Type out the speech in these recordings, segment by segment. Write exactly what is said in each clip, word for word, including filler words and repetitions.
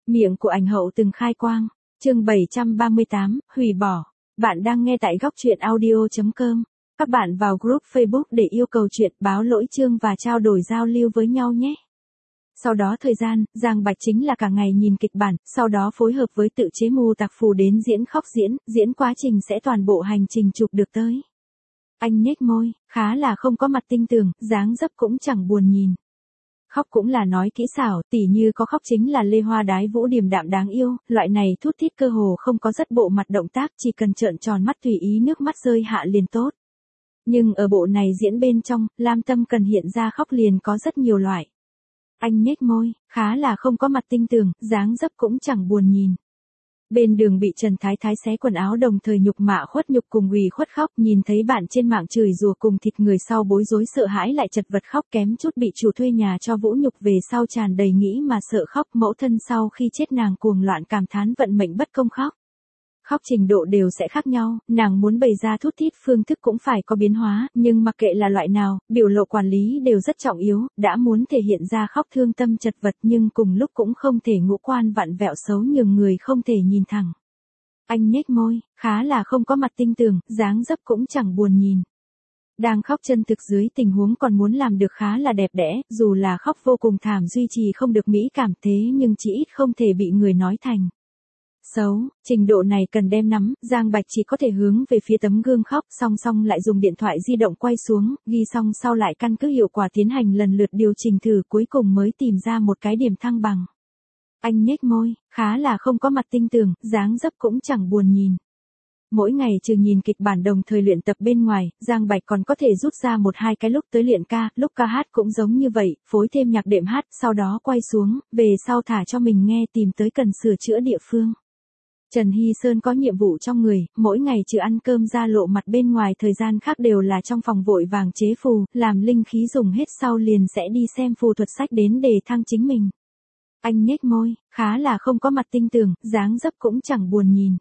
Miệng của ảnh hậu từng khai quang. Chương bảy trăm ba mươi tám, hủy bỏ. Bạn đang nghe tại góc truyện audio chấm com. Các bạn vào group Facebook để yêu cầu chuyện, báo lỗi chương và trao đổi giao lưu với nhau nhé. Sau đó thời gian, Giang Bạch chính là cả ngày nhìn kịch bản, sau đó phối hợp với tự chế mù tạc phù đến diễn khóc diễn, diễn quá trình sẽ toàn bộ hành trình chụp được tới. Anh nhếch môi, khá là không có mặt tinh tường, dáng dấp cũng chẳng buồn nhìn. Khóc cũng là nói kỹ xảo, tỉ như có khóc chính là Lê Hoa Đái Vũ điềm đạm đáng yêu, loại này thút thít cơ hồ không có rất bộ mặt động tác, chỉ cần trợn tròn mắt tùy ý nước mắt rơi hạ liền tốt. Nhưng ở bộ này diễn bên trong, Lam Tâm cần hiện ra khóc liền có rất nhiều loại. Anh nhếch môi, khá là không có mặt tinh tường, dáng dấp cũng chẳng buồn nhìn. Bên đường bị Trần Thái Thái xé quần áo đồng thời nhục mạ khuất nhục cùng ủy khuất khóc, nhìn thấy bạn trên mạng chửi rủa cùng thịt người sau bối rối sợ hãi lại chật vật khóc, kém chút bị chủ thuê nhà cho vũ nhục về sau tràn đầy nghĩ mà sợ khóc, mẫu thân sau khi chết nàng cuồng loạn cảm thán vận mệnh bất công khóc. Khóc trình độ đều sẽ khác nhau, nàng muốn bày ra thút thít phương thức cũng phải có biến hóa, nhưng mặc kệ là loại nào, biểu lộ quản lý đều rất trọng yếu, đã muốn thể hiện ra khóc thương tâm chật vật nhưng cùng lúc cũng không thể ngũ quan vặn vẹo xấu nhường người không thể nhìn thẳng. Anh nhếch môi, khá là không có mặt tinh tường, dáng dấp cũng chẳng buồn nhìn. Đang khóc chân thực dưới tình huống còn muốn làm được khá là đẹp đẽ, dù là khóc vô cùng thảm duy trì không được mỹ cảm thế nhưng chỉ ít không thể bị người nói thành xấu, trình độ này cần đem nắm, Giang Bạch chỉ có thể hướng về phía tấm gương khóc, song song lại dùng điện thoại di động quay xuống, ghi xong sau lại căn cứ hiệu quả tiến hành lần lượt điều chỉnh thử cuối cùng mới tìm ra một cái điểm thăng bằng. Anh nhếch môi, khá là không có mặt tinh tường, dáng dấp cũng chẳng buồn nhìn. Mỗi ngày trừ nhìn kịch bản đồng thời luyện tập bên ngoài, Giang Bạch còn có thể rút ra một hai cái lúc tới luyện ca, lúc ca hát cũng giống như vậy, phối thêm nhạc đệm hát, sau đó quay xuống, về sau thả cho mình nghe tìm tới cần sửa chữa địa phương. Trần Hy Sơn có nhiệm vụ trong người, mỗi ngày trừ ăn cơm ra lộ mặt bên ngoài thời gian khác đều là trong phòng vội vàng chế phù, làm linh khí dùng hết sau liền sẽ đi xem phù thuật sách đến để thăng chính mình. Anh nhếch môi, khá là không có mặt tinh tường, dáng dấp cũng chẳng buồn nhìn.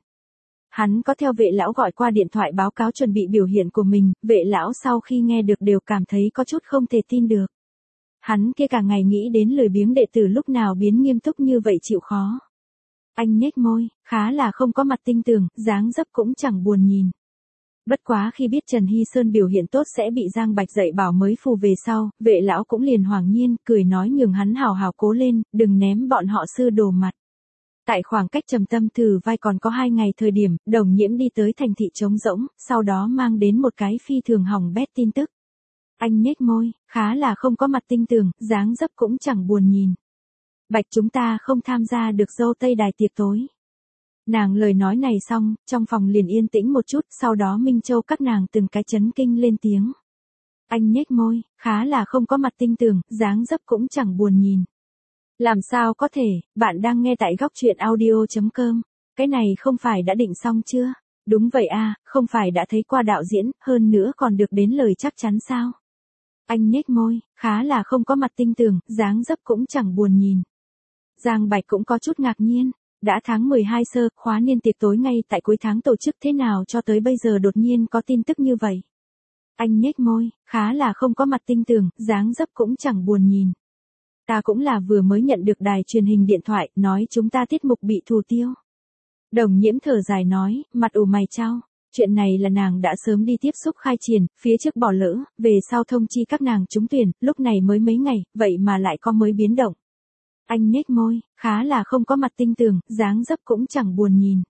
Hắn có theo vệ lão gọi qua điện thoại báo cáo chuẩn bị biểu hiện của mình, vệ lão sau khi nghe được đều cảm thấy có chút không thể tin được. Hắn kia cả ngày nghĩ đến lười biếng đệ tử lúc nào biến nghiêm túc như vậy chịu khó. Anh nhếch môi, khá là không có mặt tinh tường, dáng dấp cũng chẳng buồn nhìn. Bất quá khi biết Trần Hy Sơn biểu hiện tốt sẽ bị Giang Bạch dạy bảo mới phù về sau, vệ lão cũng liền hoàng nhiên, cười nói nhường hắn hào hào cố lên, đừng ném bọn họ sư đồ mặt. Tại khoảng cách trầm tâm thử vai còn có hai ngày thời điểm, Đồng Nhiễm đi tới thành thị trống rỗng, sau đó mang đến một cái phi thường hỏng bét tin tức. Anh nhếch môi, khá là không có mặt tinh tường, dáng dấp cũng chẳng buồn nhìn. Bạch chúng ta không tham gia được dâu tây đài tiệc tối. Nàng lời nói này xong, trong phòng liền yên tĩnh một chút, sau đó Minh Châu các nàng từng cái chấn kinh lên tiếng. Anh nhếch môi, khá là không có mặt tinh tường, dáng dấp cũng chẳng buồn nhìn. Làm sao có thể, bạn đang nghe tại góc truyện audio chấm com, cái này không phải đã định xong chưa? Đúng vậy a, không phải đã thấy qua đạo diễn, hơn nữa còn được đến lời chắc chắn sao? Anh nhếch môi, khá là không có mặt tinh tường, dáng dấp cũng chẳng buồn nhìn. Giang Bạch cũng có chút ngạc nhiên, đã tháng mười hai sơ, khóa niên tiệc tối ngay tại cuối tháng tổ chức thế nào cho tới bây giờ đột nhiên có tin tức như vậy. Anh nhếch môi, khá là không có mặt tinh tường, dáng dấp cũng chẳng buồn nhìn. Ta cũng là vừa mới nhận được đài truyền hình điện thoại, nói chúng ta tiết mục bị thủ tiêu. Đồng Nhiễm thở dài nói, mặt ủ mày chau. Chuyện này là nàng đã sớm đi tiếp xúc khai triển, phía trước bỏ lỡ, về sau thông chi các nàng trúng tuyển, lúc này mới mấy ngày, vậy mà lại có mới biến động. Anh nhếch môi, khá là không có mặt tinh tường, dáng dấp cũng chẳng buồn nhìn.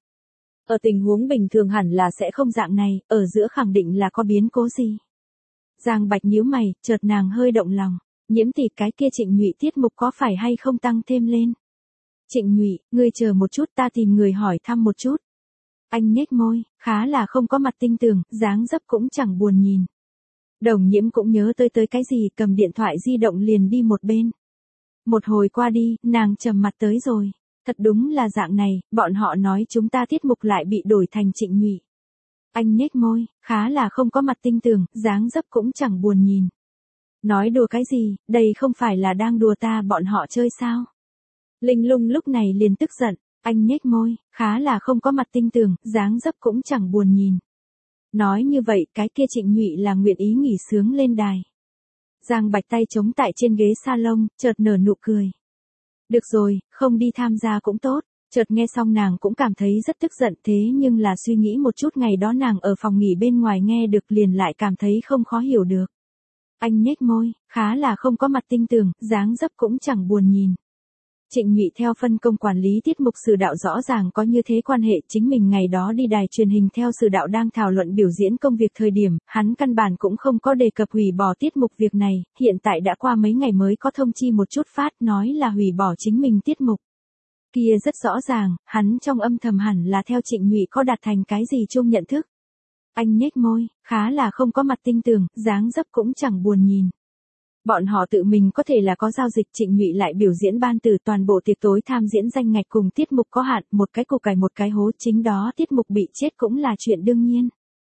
Ở tình huống bình thường hẳn là sẽ không dạng này, ở giữa khẳng định là có biến cố gì. Giang Bạch nhíu mày, chợt nàng hơi động lòng. Nhiễm tỷ cái kia Trịnh Nhụy tiết mục có phải hay không tăng thêm lên? Trịnh Nhụy, ngươi chờ một chút ta tìm người hỏi thăm một chút. Anh nhếch môi, khá là không có mặt tinh tường, dáng dấp cũng chẳng buồn nhìn. Đồng Nhiễm cũng nhớ tới tới cái gì cầm điện thoại di động liền đi một bên. Một hồi qua đi, nàng trầm mặt tới rồi. Thật đúng là dạng này, bọn họ nói chúng ta tiết mục lại bị đổi thành Trịnh Nhụy. Anh nhếch môi, khá là không có mặt tinh tường, dáng dấp cũng chẳng buồn nhìn. Nói đùa cái gì, đây không phải là đang đùa ta bọn họ chơi sao? Linh Lung lúc này liền tức giận, anh nhếch môi, khá là không có mặt tinh tường, dáng dấp cũng chẳng buồn nhìn. Nói như vậy cái kia Trịnh Nhụy là nguyện ý nghỉ sướng lên đài. Giang Bạch tay chống tại trên ghế salon, chợt nở nụ cười. Được rồi, không đi tham gia cũng tốt. Chợt nghe xong nàng cũng cảm thấy rất tức giận, thế nhưng là suy nghĩ một chút ngày đó nàng ở phòng nghỉ bên ngoài nghe được liền lại cảm thấy không khó hiểu được. Anh nhếch môi, khá là không có mặt tinh tường, dáng dấp cũng chẳng buồn nhìn. Trịnh Nhụy theo phân công quản lý tiết mục Sử Đạo rõ ràng có như thế quan hệ, chính mình ngày đó đi đài truyền hình theo Sử Đạo đang thảo luận biểu diễn công việc thời điểm, hắn căn bản cũng không có đề cập hủy bỏ tiết mục việc này, hiện tại đã qua mấy ngày mới có thông chi một chút phát nói là hủy bỏ chính mình tiết mục. Kia rất rõ ràng, hắn trong âm thầm hẳn là theo Trịnh Nhụy có đạt thành cái gì chung nhận thức. Anh nhếch môi, khá là không có mặt tinh tường, dáng dấp cũng chẳng buồn nhìn. Bọn họ tự mình có thể là có giao dịch, Trịnh Nhụy lại biểu diễn ban từ toàn bộ tiệc tối tham diễn danh ngạch cùng tiết mục có hạn, một cái củ cải một cái hố, chính đó tiết mục bị chết cũng là chuyện đương nhiên.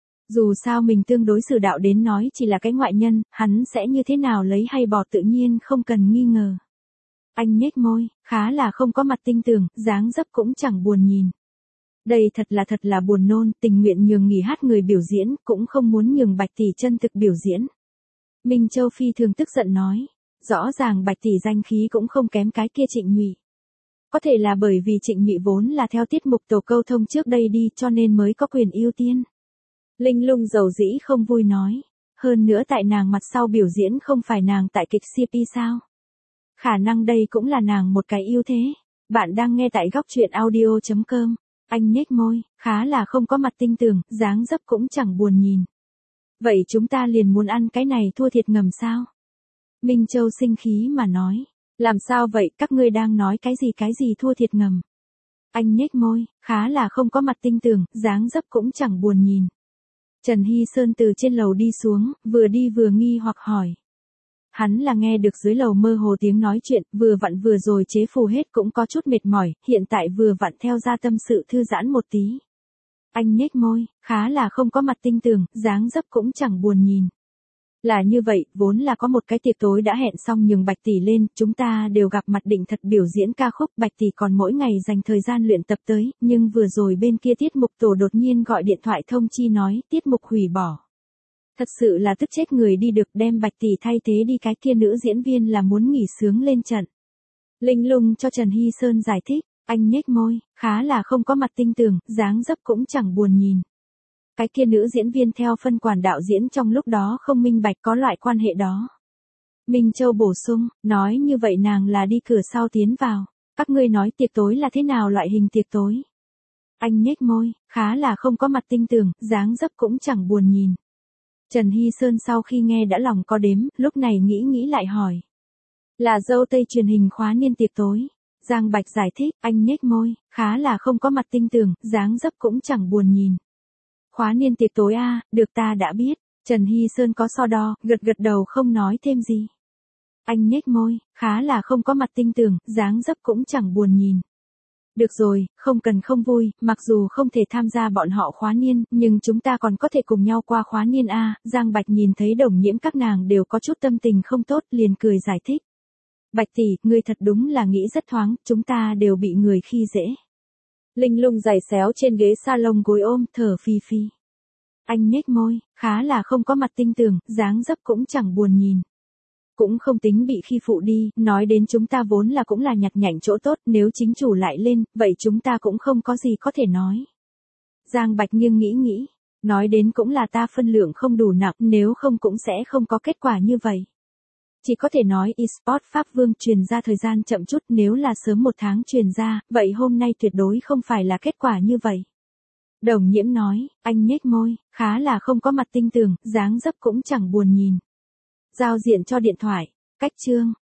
Dù sao mình tương đối Sử Đạo đến nói chỉ là cái ngoại nhân, hắn sẽ như thế nào lấy hay bỏ tự nhiên không cần nghi ngờ. Anh nhếch môi, khá là không có mặt tinh tường, dáng dấp cũng chẳng buồn nhìn. Đây thật là thật là buồn nôn, tình nguyện nhường nghỉ hát người biểu diễn, cũng không muốn nhường Bạch tỷ chân thực biểu diễn. Minh Châu phi thường tức giận nói, rõ ràng Bạch tỷ danh khí cũng không kém cái kia Trịnh Nhụy. Có thể là bởi vì Trịnh Nhụy vốn là theo tiết mục tổ câu thông trước đây đi cho nên mới có quyền ưu tiên. Linh Lung dầu dĩ không vui nói, hơn nữa tại nàng mặt sau biểu diễn không phải nàng tại kịch xê pê sao? Khả năng đây cũng là nàng một cái ưu thế. Bạn đang nghe tại góc truyện audio chấm com. Anh nhếch môi, khá là không có mặt tinh tường, dáng dấp cũng chẳng buồn nhìn. Vậy chúng ta liền muốn ăn cái này thua thiệt ngầm sao? Minh Châu sinh khí mà nói. Làm sao vậy, các ngươi đang nói cái gì cái gì thua thiệt ngầm? Anh nhếch môi, khá là không có mặt tinh tường, dáng dấp cũng chẳng buồn nhìn. Trần Hy Sơn từ trên lầu đi xuống, vừa đi vừa nghi hoặc hỏi. Hắn là nghe được dưới lầu mơ hồ tiếng nói chuyện, vừa vặn vừa rồi chế phù hết cũng có chút mệt mỏi, hiện tại vừa vặn theo ra tâm sự thư giãn một tí. Anh nhếch môi, khá là không có mặt tinh tường, dáng dấp cũng chẳng buồn nhìn. Là như vậy, vốn là có một cái tiệc tối đã hẹn xong nhường Bạch tỷ lên, chúng ta đều gặp mặt định thật biểu diễn ca khúc, Bạch tỷ còn mỗi ngày dành thời gian luyện tập tới, nhưng vừa rồi bên kia tiết mục tổ đột nhiên gọi điện thoại thông chi nói, tiết mục hủy bỏ. Thật sự là tức chết người đi được, đem Bạch tỷ thay thế đi, cái kia nữ diễn viên là muốn nghỉ sướng lên trận. Linh Lung cho Trần Hy Sơn giải thích, anh nhếch môi, khá là không có mặt tinh tường, dáng dấp cũng chẳng buồn nhìn. Cái kia nữ diễn viên theo phân quản đạo diễn trong lúc đó không minh bạch có loại quan hệ đó. Minh Châu bổ sung, nói như vậy nàng là đi cửa sau tiến vào. Các ngươi nói tiệc tối là thế nào loại hình tiệc tối? Anh nhếch môi, khá là không có mặt tinh tường, dáng dấp cũng chẳng buồn nhìn. Trần Hy Sơn sau khi nghe đã lòng có đếm, lúc này nghĩ nghĩ lại hỏi. Là dâu tây truyền hình khóa niên tiệc tối. Giang Bạch giải thích, anh nhếch môi, khá là không có mặt tinh tường, dáng dấp cũng chẳng buồn nhìn. Khóa niên tiệc tối a, được ta đã biết. Trần Hy Sơn có so đo, gật gật đầu không nói thêm gì. Anh nhếch môi, khá là không có mặt tinh tường, dáng dấp cũng chẳng buồn nhìn. Được rồi, không cần không vui, mặc dù không thể tham gia bọn họ khóa niên, nhưng chúng ta còn có thể cùng nhau qua khóa niên a. Giang Bạch nhìn thấy Đồng Nhiễm các nàng đều có chút tâm tình không tốt, liền cười giải thích. Bạch tỷ, ngươi thật đúng là nghĩ rất thoáng, chúng ta đều bị người khi dễ. Linh Lung giày xéo trên ghế salon gối ôm, thở phì phì. Anh nhếch môi, khá là không có mặt tinh tường, dáng dấp cũng chẳng buồn nhìn. Cũng không tính bị khi phụ đi, nói đến chúng ta vốn là cũng là nhặt nhạnh chỗ tốt, nếu chính chủ lại lên, vậy chúng ta cũng không có gì có thể nói. Giang Bạch nghiêng nghĩ nghĩ, nói đến cũng là ta phân lượng không đủ nặng, nếu không cũng sẽ không có kết quả như vậy. Chỉ có thể nói eSports Pháp Vương truyền ra thời gian chậm chút, nếu là sớm một tháng truyền ra, vậy hôm nay tuyệt đối không phải là kết quả như vậy. Đồng Nhiễm nói, anh nhếch môi, khá là không có mặt tinh tường, dáng dấp cũng chẳng buồn nhìn. Giao diện cho điện thoại, cách chương.